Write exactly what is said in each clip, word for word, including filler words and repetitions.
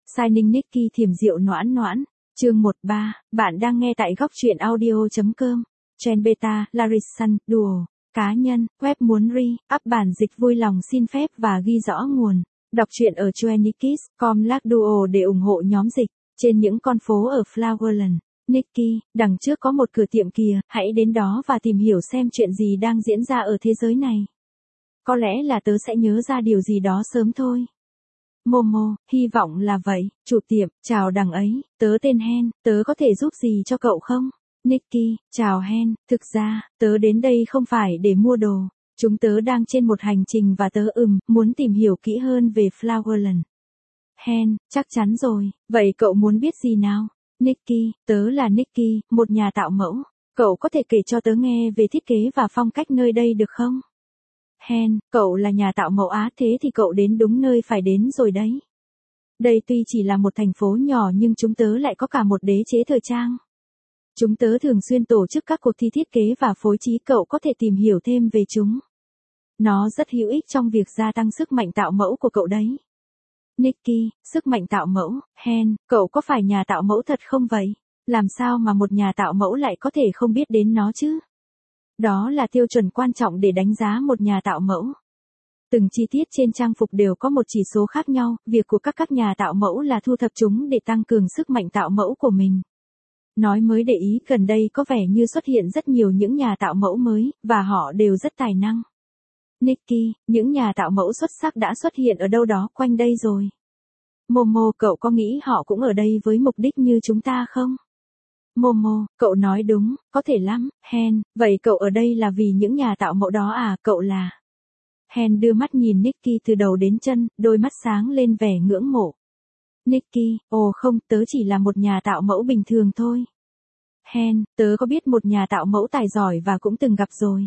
Signing Nicky thiểm rượu noãn noãn. Chương một ba, bạn đang nghe tại góc truyện audio.com. Trend Beta, Larison, Duo. Cá nhân, web muốn re-up bản dịch vui lòng xin phép và ghi rõ nguồn. Đọc truyện ở joannikis chấm com slash duo để ủng hộ nhóm dịch. Trên những con phố ở Flowerland. Nicky, đằng trước có một cửa tiệm kìa, hãy đến đó và tìm hiểu xem chuyện gì đang diễn ra ở thế giới này. Có lẽ là tớ sẽ nhớ ra điều gì đó sớm thôi. Momo, hy vọng là vậy. Chủ tiệm, chào đằng ấy, tớ tên Hen, tớ có thể giúp gì cho cậu không? Nicky, chào Hen, thực ra, tớ đến đây không phải để mua đồ. Chúng tớ đang trên một hành trình và tớ ừm, muốn tìm hiểu kỹ hơn về Flowerland. Hen, chắc chắn rồi, vậy cậu muốn biết gì nào? Nicky, tớ là Nicky, một nhà tạo mẫu. Cậu có thể kể cho tớ nghe về thiết kế và phong cách nơi đây được không? Hen, cậu là nhà tạo mẫu Á, thế thì cậu đến đúng nơi phải đến rồi đấy. Đây tuy chỉ là một thành phố nhỏ nhưng chúng tớ lại có cả một đế chế thời trang. Chúng tớ thường xuyên tổ chức các cuộc thi thiết kế và phối trí, cậu có thể tìm hiểu thêm về chúng. Nó rất hữu ích trong việc gia tăng sức mạnh tạo mẫu của cậu đấy. Nicky, sức mạnh tạo mẫu, Hen, cậu có phải nhà tạo mẫu thật không vậy? Làm sao mà một nhà tạo mẫu lại có thể không biết đến nó chứ? Đó là tiêu chuẩn quan trọng để đánh giá một nhà tạo mẫu. Từng chi tiết trên trang phục đều có một chỉ số khác nhau, việc của các các nhà tạo mẫu là thu thập chúng để tăng cường sức mạnh tạo mẫu của mình. Nói mới để ý, gần đây có vẻ như xuất hiện rất nhiều những nhà tạo mẫu mới, và họ đều rất tài năng. Nicky, những nhà tạo mẫu xuất sắc đã xuất hiện ở đâu đó quanh đây rồi. Momo, cậu có nghĩ họ cũng ở đây với mục đích như chúng ta không? Momo, cậu nói đúng, có thể lắm. Hen, vậy cậu ở đây là vì những nhà tạo mẫu đó à, cậu là? Hen đưa mắt nhìn Nicky từ đầu đến chân, đôi mắt sáng lên vẻ ngưỡng mộ. Nicky, ồ không, tớ chỉ là một nhà tạo mẫu bình thường thôi. Hen, tớ có biết một nhà tạo mẫu tài giỏi và cũng từng gặp rồi.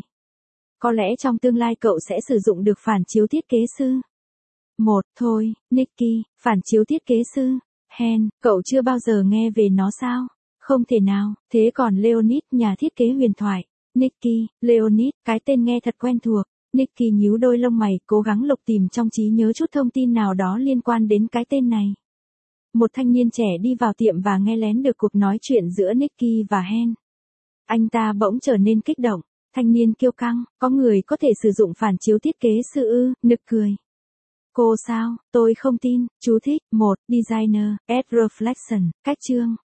Có lẽ trong tương lai cậu sẽ sử dụng được phản chiếu thiết kế sư. Một, thôi, Nicky, phản chiếu thiết kế sư. Hen, cậu chưa bao giờ nghe về nó sao? Không thể nào, thế còn Leonid, nhà thiết kế huyền thoại. Nicky, Leonid, cái tên nghe thật quen thuộc. Nicky nhíu đôi lông mày, cố gắng lục tìm trong trí nhớ chút thông tin nào đó liên quan đến cái tên này. Một thanh niên trẻ đi vào tiệm và nghe lén được cuộc nói chuyện giữa Nicky và Hen. Anh ta bỗng trở nên kích động. Thanh niên kiêu căng, có người có thể sử dụng phản chiếu thiết kế sư ư, nực cười. Cô sao, tôi không tin. Chú thích, một, Designer, Add Reflection, cách chương.